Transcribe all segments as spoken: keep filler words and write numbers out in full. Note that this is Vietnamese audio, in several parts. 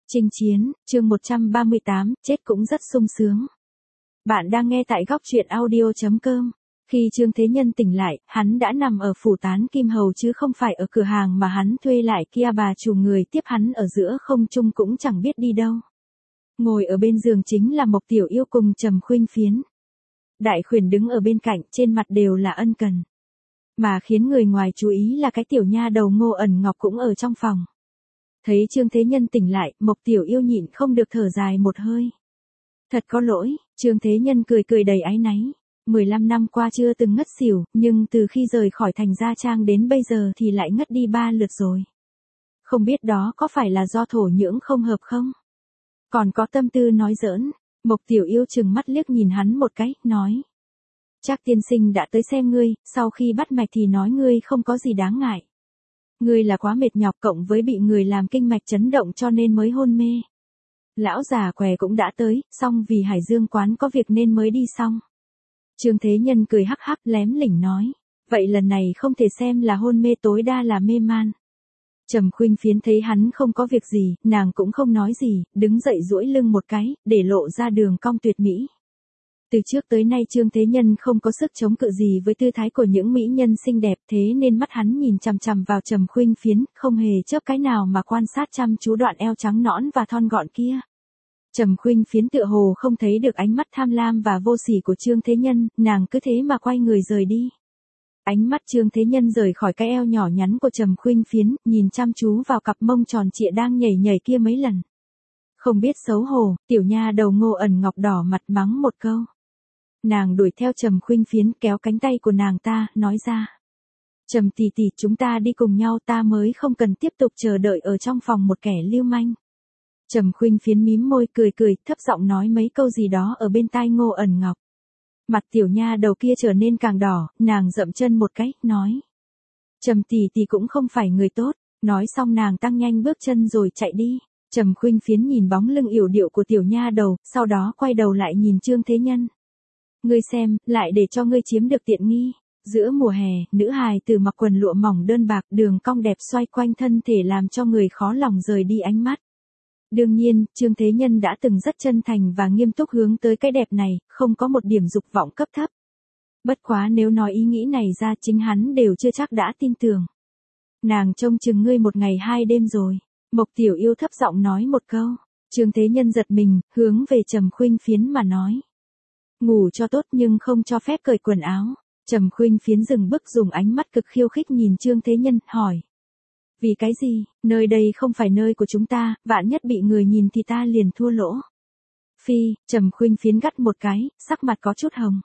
Chinh chiến, chương một trăm ba mươi tám, chết cũng rất sung sướng. Bạn đang nghe tại góc truyện audio chấm com. Khi Trương Thế Nhân tỉnh lại, hắn đã nằm ở phủ Tán Kim Hầu chứ không phải ở cửa hàng mà hắn thuê lại kia, bà chủ người tiếp hắn ở giữa không trung cũng chẳng biết đi đâu. Ngồi ở bên giường chính là Mộc Tiểu Yêu cùng Trầm Khuynh Phiến. Đại Khuyển đứng ở bên cạnh, trên mặt đều là ân cần. Mà khiến người ngoài chú ý là cái tiểu nha đầu Ngô Ẩn Ngọc cũng ở trong phòng. Thấy Trương Thế Nhân tỉnh lại, Mộc Tiểu Yêu nhịn không được thở dài một hơi. Thật có lỗi, Trương Thế Nhân cười cười đầy áy náy. mười lăm năm qua chưa từng ngất xỉu, nhưng từ khi rời khỏi thành Gia Trang đến bây giờ thì lại ngất đi ba lượt rồi. Không biết đó có phải là do thổ nhưỡng không hợp không? Còn có tâm tư nói giỡn. Mộc Tiểu Yêu trừng mắt liếc nhìn hắn một cái, nói. Chắc tiên sinh đã tới xem ngươi, sau khi bắt mạch thì nói ngươi không có gì đáng ngại. Ngươi là quá mệt nhọc cộng với bị người làm kinh mạch chấn động cho nên mới hôn mê. Lão già què cũng đã tới, xong vì Hải Dương quán có việc nên mới đi xong. Trương Thế Nhân cười hắc hắc lém lỉnh nói. Vậy lần này không thể xem là hôn mê, tối đa là mê man. Trầm Khuynh Phiến thấy hắn không có việc gì, nàng cũng không nói gì, đứng dậy duỗi lưng một cái, để lộ ra đường cong tuyệt mỹ. Từ trước tới nay Trương Thế Nhân không có sức chống cự gì với tư thái của những mỹ nhân xinh đẹp, thế nên mắt hắn nhìn chằm chằm vào Trầm Khuynh Phiến, không hề chớp cái nào mà quan sát chăm chú đoạn eo trắng nõn và thon gọn kia. Trầm Khuynh Phiến tựa hồ không thấy được ánh mắt tham lam và vô sỉ của Trương Thế Nhân, nàng cứ thế mà quay người rời đi. Ánh mắt Trương Thế Nhân rời khỏi cái eo nhỏ nhắn của Trầm Khuynh Phiến, nhìn chăm chú vào cặp mông tròn trịa đang nhảy nhảy kia mấy lần. Không biết xấu hổ, tiểu nha đầu Ngô Ẩn Ngọc đỏ mặt mắng một câu. Nàng đuổi theo Trầm Khuynh Phiến, kéo cánh tay của nàng ta, nói ra. Trầm tỷ tỷ, chúng ta đi cùng nhau, ta mới không cần tiếp tục chờ đợi ở trong phòng một kẻ lưu manh. Trầm Khuynh Phiến mím môi cười cười, thấp giọng nói mấy câu gì đó ở bên tai Ngô Ẩn Ngọc. Mặt tiểu nha đầu kia trở nên càng đỏ, nàng dậm chân một cái, nói. Trầm tỷ tỷ cũng không phải người tốt, nói xong nàng tăng nhanh bước chân rồi chạy đi. Trầm Khuynh Phiến nhìn bóng lưng yểu điệu của tiểu nha đầu, sau đó quay đầu lại nhìn Trương Thế Nhân. Ngươi xem, lại để cho ngươi chiếm được tiện nghi. Giữa mùa hè, nữ hài từ mặc quần lụa mỏng đơn bạc, đường cong đẹp xoay quanh thân thể làm cho người khó lòng rời đi ánh mắt. Đương nhiên, Trương Thế Nhân đã từng rất chân thành và nghiêm túc hướng tới cái đẹp này, không có một điểm dục vọng cấp thấp. Bất quá nếu nói ý nghĩ này ra chính hắn đều chưa chắc đã tin tưởng. Nàng trông chừng ngươi một ngày hai đêm rồi. Mộc Tiểu Yêu thấp giọng nói một câu. Trương Thế Nhân giật mình, hướng về Trầm Khuynh Phiến mà nói. Ngủ cho tốt nhưng không cho phép cởi quần áo. Trầm Khuynh Phiến dừng bước dùng ánh mắt cực khiêu khích nhìn Trương Thế Nhân, hỏi. Vì cái gì, nơi đây không phải nơi của chúng ta, vạn nhất bị người nhìn thì ta liền thua lỗ. Phi, Trầm Khuynh Phiến gắt một cái, sắc mặt có chút hồng.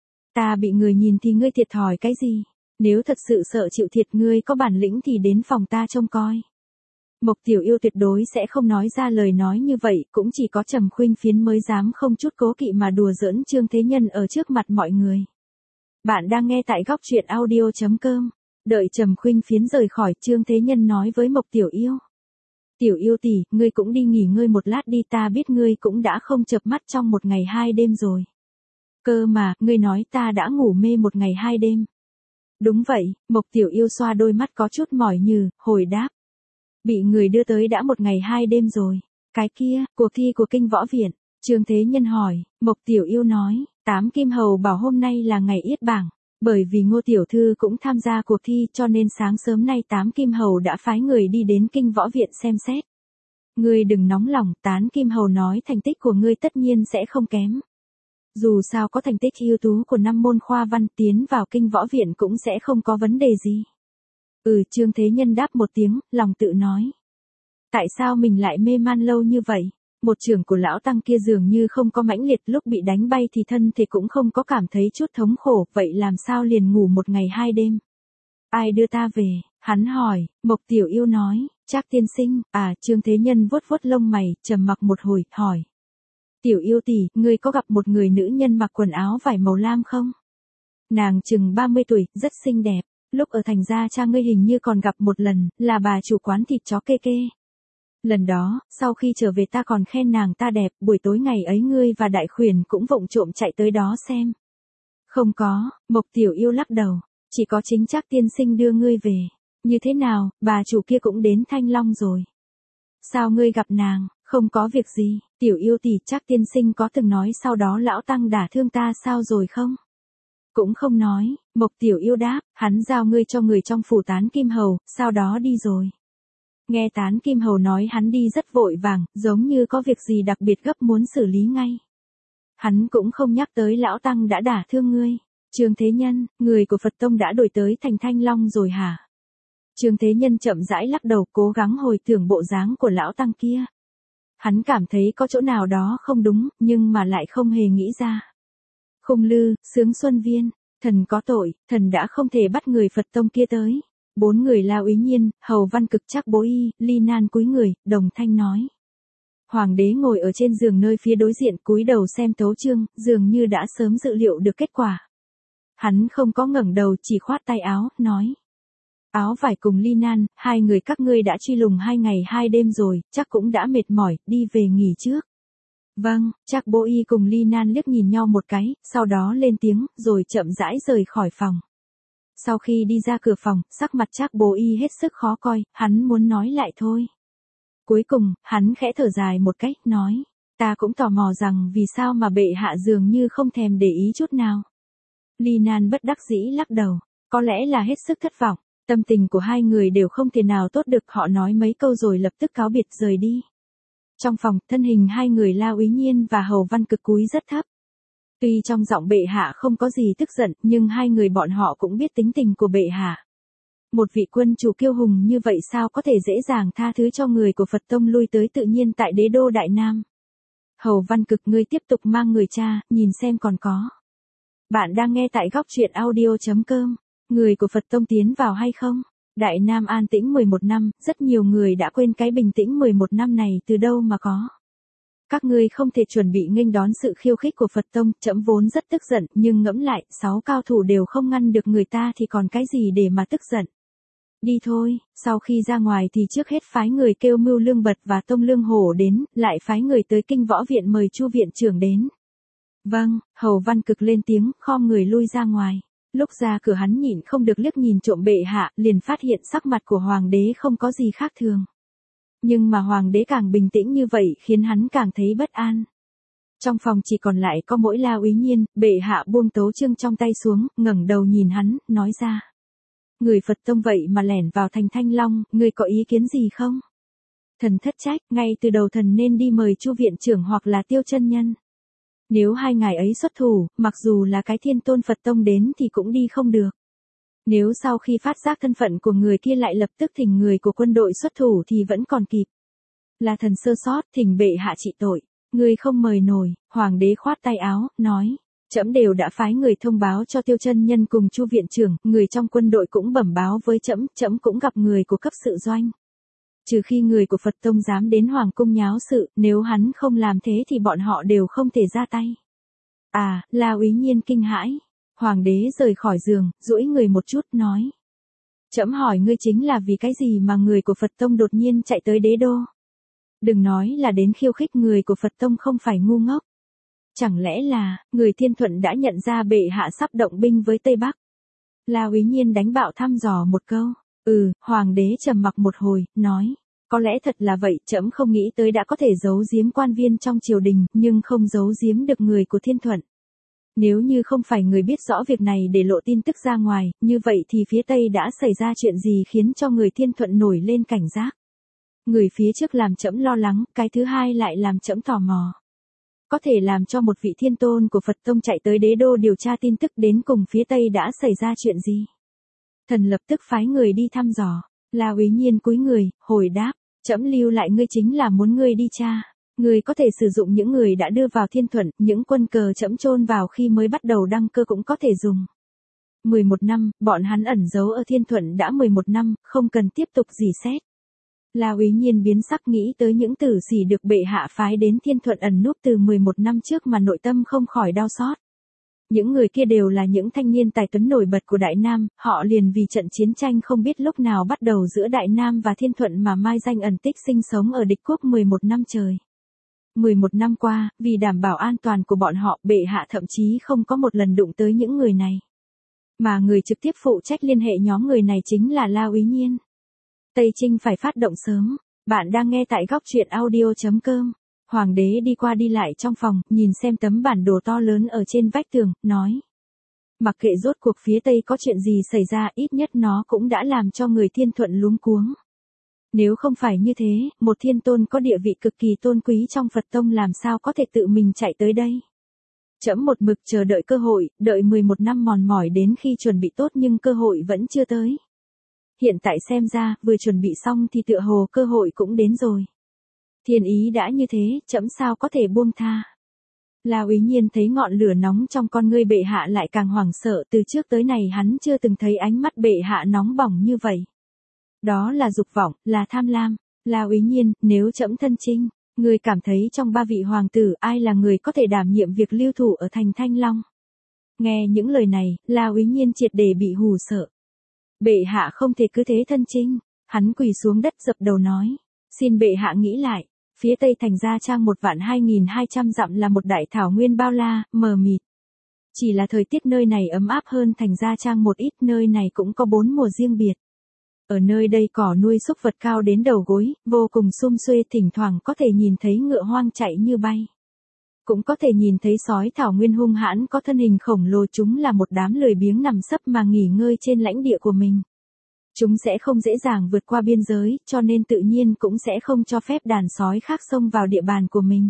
Ta bị người nhìn thì ngươi thiệt thòi cái gì? Nếu thật sự sợ chịu thiệt, ngươi có bản lĩnh thì đến phòng ta trông coi. Mộc Tiểu Yêu tuyệt đối sẽ không nói ra lời nói như vậy, cũng chỉ có Trầm Khuynh Phiến mới dám không chút cố kỵ mà đùa giỡn Trương Thế Nhân ở trước mặt mọi người. Bạn đang nghe tại góc truyện audio chấm com. Đợi Trầm Khuynh Phiến rời khỏi, Trương Thế Nhân nói với Mộc Tiểu Yêu. Tiểu Yêu tỷ, ngươi cũng đi nghỉ ngơi một lát đi, ta biết ngươi cũng đã không chợp mắt trong một ngày hai đêm rồi. Cơ mà, ngươi nói ta đã ngủ mê một ngày hai đêm. Đúng vậy, Mộc Tiểu Yêu xoa đôi mắt có chút mỏi nhừ, hồi đáp. Bị người đưa tới đã một ngày hai đêm rồi. Cái kia, cuộc thi của Kinh Võ Viện. Trương Thế Nhân hỏi, Mộc Tiểu Yêu nói, Tám Kim Hầu bảo hôm nay là ngày yết bảng. Bởi vì Ngô Tiểu Thư cũng tham gia cuộc thi cho nên sáng sớm nay Tám Kim Hầu đã phái người đi đến Kinh Võ Viện xem xét. Ngươi đừng nóng lòng, Tán Kim Hầu nói thành tích của ngươi tất nhiên sẽ không kém. Dù sao có thành tích ưu tú của năm môn khoa văn, tiến vào Kinh Võ Viện cũng sẽ không có vấn đề gì. Ừ, Trương Thế Nhân đáp một tiếng, lòng tự nói. Tại sao mình lại mê man lâu như vậy? Một chưởng của lão tăng kia dường như không có mãnh liệt, lúc bị đánh bay thì thân thể cũng không có cảm thấy chút thống khổ, vậy làm sao liền ngủ một ngày hai đêm? Ai đưa ta về? Hắn hỏi. Mộc Tiểu Yêu nói, Trác tiên sinh. À, Trương Thế Nhân vuốt vuốt lông mày, trầm mặc một hồi, hỏi. Tiểu Yêu tỷ, ngươi có gặp một người nữ nhân mặc quần áo vải màu lam không? Nàng chừng ba mươi tuổi, rất xinh đẹp. Lúc ở thành Gia Trang ngươi hình như còn gặp một lần, là bà chủ quán thịt chó Kê Kê. Lần đó, sau khi trở về ta còn khen nàng ta đẹp, buổi tối ngày ấy ngươi và Đại Khuyển cũng vụng trộm chạy tới đó xem. Không có, Mộc Tiểu Yêu lắc đầu, chỉ có chính Trác tiên sinh đưa ngươi về. Như thế nào, bà chủ kia cũng đến Thanh Long rồi. Sao ngươi gặp nàng? Không có việc gì, tiểu yêu tỷ, chắc tiên sinh có từng nói sau đó lão tăng đả thương ta sao rồi không? Cũng không nói, Mộc tiểu yêu đáp, hắn giao ngươi cho người trong phủ Tán Kim Hầu, sau đó đi rồi. Nghe Tán Kim Hầu nói hắn đi rất vội vàng, giống như có việc gì đặc biệt gấp muốn xử lý ngay. Hắn cũng không nhắc tới lão tăng đã đả thương ngươi. Trương Thế Nhân, người của Phật Tông đã đổi tới thành Thanh Long rồi hả? Trương Thế Nhân chậm rãi lắc đầu, cố gắng hồi tưởng bộ dáng của lão tăng kia. Hắn cảm thấy có chỗ nào đó không đúng, nhưng mà lại không hề nghĩ ra. Khung Lư, Sướng Xuân Viên, thần có tội, thần đã không thể bắt người Phật Tông kia tới. Bốn người Lao Úy Nhiên, Hầu Văn Cực, Trác Bố Y, Ly Nan cúi người, đồng thanh nói. Hoàng đế ngồi ở trên giường nơi phía đối diện, cúi đầu xem tấu chương, dường như đã sớm dự liệu được kết quả. Hắn không có ngẩng đầu, chỉ khoát tay áo, nói. Áo vải cùng Ly Nan, hai người các ngươi đã truy lùng hai ngày hai đêm rồi, chắc cũng đã mệt mỏi, đi về nghỉ trước. Vâng, Trác Bố Y cùng Ly Nan liếc nhìn nhau một cái, sau đó lên tiếng, rồi chậm rãi rời khỏi phòng. Sau khi đi ra cửa phòng, sắc mặt Trác Bố Y hết sức khó coi, hắn muốn nói lại thôi. Cuối cùng, hắn khẽ thở dài một cách, nói, ta cũng tò mò rằng vì sao mà bệ hạ dường như không thèm để ý chút nào. Ly Nan bất đắc dĩ lắc đầu, có lẽ là hết sức thất vọng, tâm tình của hai người đều không thể nào tốt được, họ nói mấy câu rồi lập tức cáo biệt rời đi. Trong phòng, thân hình hai người Lao Úy Nhiên và Hầu Văn Cực cúi rất thấp. Tuy trong giọng bệ hạ không có gì tức giận, nhưng hai người bọn họ cũng biết tính tình của bệ hạ. Một vị quân chủ kiêu hùng như vậy sao có thể dễ dàng tha thứ cho người của Phật Tông lui tới tự nhiên tại đế đô Đại Nam. Hầu Văn Cực, ngươi tiếp tục mang người cha, nhìn xem còn có. Bạn đang nghe tại góc truyện audio chấm com. Người của Phật Tông tiến vào hay không? Đại Nam an tĩnh mười một năm, rất nhiều người đã quên cái bình tĩnh mười một năm này từ đâu mà có. Các ngươi không thể chuẩn bị nghênh đón sự khiêu khích của Phật Tông, trẫm vốn rất tức giận, nhưng ngẫm lại, sáu cao thủ đều không ngăn được người ta thì còn cái gì để mà tức giận. Đi thôi, sau khi ra ngoài thì trước hết phái người kêu Mưu Lương Bật và Tông Lương Hổ đến, lại phái người tới Kinh Võ Viện mời Chu viện trưởng đến. Vâng, Hầu Văn Cực lên tiếng, khom người lui ra ngoài. Lúc ra cửa hắn nhịn không được liếc nhìn trộm bệ hạ, liền phát hiện sắc mặt của hoàng đế không có gì khác thường. Nhưng mà hoàng đế càng bình tĩnh như vậy khiến hắn càng thấy bất an. Trong phòng chỉ còn lại có mỗi Lao Úy Nhiên, bệ hạ buông tấu chương trong tay xuống, ngẩng đầu nhìn hắn, nói ra. Người Phật Tông vậy mà lẻn vào thành Thanh Long, người có ý kiến gì không? Thần thất trách, ngay từ đầu thần nên đi mời Chu viện trưởng hoặc là Tiêu Chân Nhân. Nếu hai ngài ấy xuất thủ, mặc dù là cái Thiên Tôn Phật Tông đến thì cũng đi không được. Nếu sau khi phát giác thân phận của người kia lại lập tức thỉnh người của quân đội xuất thủ thì vẫn còn kịp. Là thần sơ sót, thỉnh bệ hạ trị tội. Người không mời nổi, hoàng đế khoát tay áo, nói. Trẫm đều đã phái người thông báo cho Tiêu Chân Nhân cùng Chu viện trưởng, người trong quân đội cũng bẩm báo với trẫm, trẫm cũng gặp người của cấp sự doanh. Trừ khi người của Phật Tông dám đến hoàng cung nháo sự, nếu hắn không làm thế thì bọn họ đều không thể ra tay. À, Lao Úy Nhiên kinh hãi. Hoàng đế rời khỏi giường, duỗi người một chút, nói. Trẫm hỏi ngươi chính là vì cái gì mà người của Phật Tông đột nhiên chạy tới đế đô? Đừng nói là đến khiêu khích, người của Phật Tông không phải ngu ngốc. Chẳng lẽ là, người Thiên Thuận đã nhận ra bệ hạ sắp động binh với Tây Bắc? Lao Úy Nhiên đánh bạo thăm dò một câu. Ừ, hoàng đế trầm mặc một hồi, nói. Có lẽ thật là vậy, trẫm không nghĩ tới đã có thể giấu giếm quan viên trong triều đình, nhưng không giấu giếm được người của Thiên Thuận. Nếu như không phải người biết rõ việc này để lộ tin tức ra ngoài, như vậy thì phía Tây đã xảy ra chuyện gì khiến cho người Thiên Thuận nổi lên cảnh giác? Người phía trước làm trẫm lo lắng, cái thứ hai lại làm trẫm tò mò. Có thể làm cho một vị Thiên Tôn của Phật Tông chạy tới đế đô điều tra tin tức đến cùng phía Tây đã xảy ra chuyện gì? Thần lập tức phái người đi thăm dò. Lao Úy Nhiên cúi người, hồi đáp, trẫm lưu lại ngươi chính là muốn ngươi đi tra. Ngươi có thể sử dụng những người đã đưa vào Thiên Thuận, những quân cờ trẫm chôn vào khi mới bắt đầu đăng cơ cũng có thể dùng. mười một năm, bọn hắn ẩn giấu ở Thiên Thuận đã mười một năm, không cần tiếp tục dỉ xét. Lao Úy Nhiên biến sắc nghĩ tới những tử sĩ được bệ hạ phái đến Thiên Thuận ẩn núp từ mười một năm trước mà nội tâm không khỏi đau xót. Những người kia đều là những thanh niên tài tuấn nổi bật của Đại Nam, họ liền vì trận chiến tranh không biết lúc nào bắt đầu giữa Đại Nam và Thiên Thuận mà mai danh ẩn tích sinh sống ở địch quốc mười một năm trời. mười một năm qua, vì đảm bảo an toàn của bọn họ, bệ hạ thậm chí không có một lần đụng tới những người này. Mà người trực tiếp phụ trách liên hệ nhóm người này chính là Lao Úy Nhiên. Tây Trinh phải phát động sớm. Bạn đang nghe tại góc truyện audio.com. Hoàng đế đi qua đi lại trong phòng, nhìn xem tấm bản đồ to lớn ở trên vách tường, nói. Mặc kệ rốt cuộc phía Tây có chuyện gì xảy ra, ít nhất nó cũng đã làm cho người Thiên Thuận luống cuống. Nếu không phải như thế, một thiên tôn có địa vị cực kỳ tôn quý trong Phật tông làm sao có thể tự mình chạy tới đây. Trẫm một mực chờ đợi cơ hội, đợi mười một năm mòn mỏi đến khi chuẩn bị tốt nhưng cơ hội vẫn chưa tới. Hiện tại xem ra, vừa chuẩn bị xong thì tựa hồ cơ hội cũng đến rồi. Thiên ý đã như thế, trẫm sao có thể buông tha. La Úy Nhiên thấy ngọn lửa nóng trong con ngươi bệ hạ lại càng hoảng sợ, từ trước tới này hắn chưa từng thấy ánh mắt bệ hạ nóng bỏng như vậy. Đó là dục vọng, là tham lam. La Úy Nhiên, nếu trẫm thân chinh, người cảm thấy trong ba vị hoàng tử ai là người có thể đảm nhiệm việc lưu thủ ở thành Thanh Long? Nghe những lời này, La Úy Nhiên triệt để bị hù sợ. Bệ hạ không thể cứ thế thân chinh. Hắn quỳ xuống đất dập đầu nói. Xin bệ hạ nghĩ lại. Phía tây thành Gia Trang một vạn hai nghìn hai trăm dặm là một đại thảo nguyên bao la, mờ mịt. Chỉ là thời tiết nơi này ấm áp hơn thành Gia Trang một ít, nơi này cũng có bốn mùa riêng biệt. Ở nơi đây cỏ nuôi súc vật cao đến đầu gối, vô cùng sum xuê, thỉnh thoảng có thể nhìn thấy ngựa hoang chạy như bay. Cũng có thể nhìn thấy sói thảo nguyên hung hãn có thân hình khổng lồ, chúng là một đám lười biếng nằm sấp mà nghỉ ngơi trên lãnh địa của mình. Chúng sẽ không dễ dàng vượt qua biên giới, cho nên tự nhiên cũng sẽ không cho phép đàn sói khác xông vào địa bàn của mình.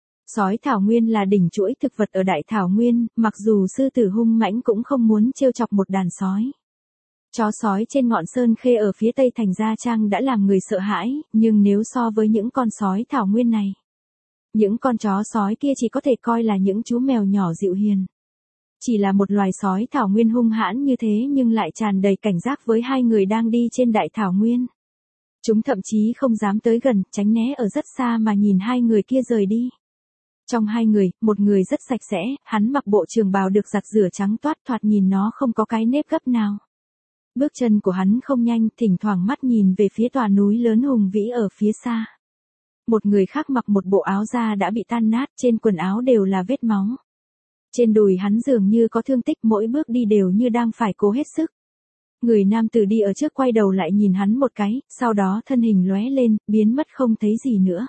Sói thảo nguyên là đỉnh chuỗi thực vật ở đại thảo nguyên, mặc dù sư tử hung mãnh cũng không muốn trêu chọc một đàn sói. Chó sói trên ngọn sơn khê ở phía tây thành Gia Trang đã làm người sợ hãi, nhưng nếu so với những con sói thảo nguyên này, những con chó sói kia chỉ có thể coi là những chú mèo nhỏ dịu hiền. Chỉ là một loài sói thảo nguyên hung hãn như thế nhưng lại tràn đầy cảnh giác với hai người đang đi trên đại thảo nguyên. Chúng thậm chí không dám tới gần, tránh né ở rất xa mà nhìn hai người kia rời đi. Trong hai người, một người rất sạch sẽ, hắn mặc bộ trường bào được giặt rửa trắng toát, thoạt nhìn nó không có cái nếp gấp nào. Bước chân của hắn không nhanh, thỉnh thoảng mắt nhìn về phía tòa núi lớn hùng vĩ ở phía xa. Một người khác mặc một bộ áo da đã bị tan nát, trên quần áo đều là vết máu. Trên đùi hắn dường như có thương tích, mỗi bước đi đều như đang phải cố hết sức. Người nam tử đi ở trước quay đầu lại nhìn hắn một cái, sau đó thân hình lóe lên, biến mất không thấy gì nữa.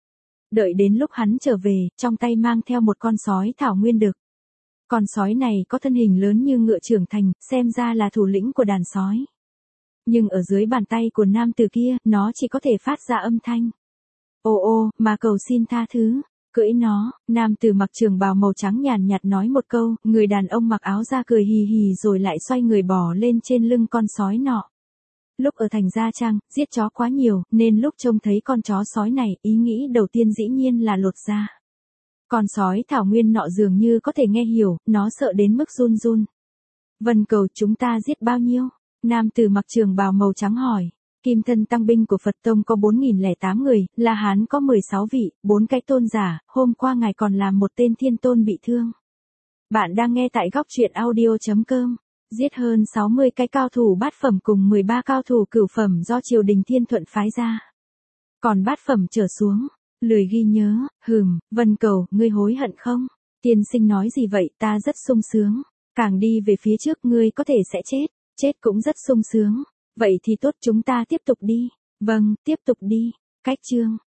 Đợi đến lúc hắn trở về, trong tay mang theo một con sói thảo nguyên đực. Con sói này có thân hình lớn như ngựa trưởng thành, xem ra là thủ lĩnh của đàn sói. Nhưng ở dưới bàn tay của nam tử kia, nó chỉ có thể phát ra âm thanh. Ô ô, mà cầu xin tha thứ. Cưỡi nó, nam tử mặc trường bào màu trắng nhàn nhạt nói một câu, người đàn ông mặc áo da cười hì hì rồi lại xoay người bò lên trên lưng con sói nọ. Lúc ở thành Gia Trang, giết chó quá nhiều, nên lúc trông thấy con chó sói này, ý nghĩ đầu tiên dĩ nhiên là lột da. Con sói thảo nguyên nọ dường như có thể nghe hiểu, nó sợ đến mức run run. Vân cầu, chúng ta giết bao nhiêu? Nam tử mặc trường bào màu trắng hỏi. Kim thân tăng binh của Phật tông có bốn nghìn lẻ tám người, La Hán có mười sáu vị, bốn cái tôn giả, hôm qua ngài còn làm một tên thiên tôn bị thương. Bạn đang nghe tại góc truyện audio.com. Giết hơn sáu mươi cái cao thủ bát phẩm cùng mười ba cao thủ cửu phẩm do triều đình Thiên Thuận phái ra. Còn bát phẩm trở xuống, lười ghi nhớ, hừm, Vân cầu, ngươi hối hận không? Tiên sinh nói gì vậy, ta rất sung sướng. Càng đi về phía trước ngươi có thể sẽ chết, chết cũng rất sung sướng. Vậy thì tốt, chúng ta tiếp tục đi. Vâng, tiếp tục đi. Cách chương.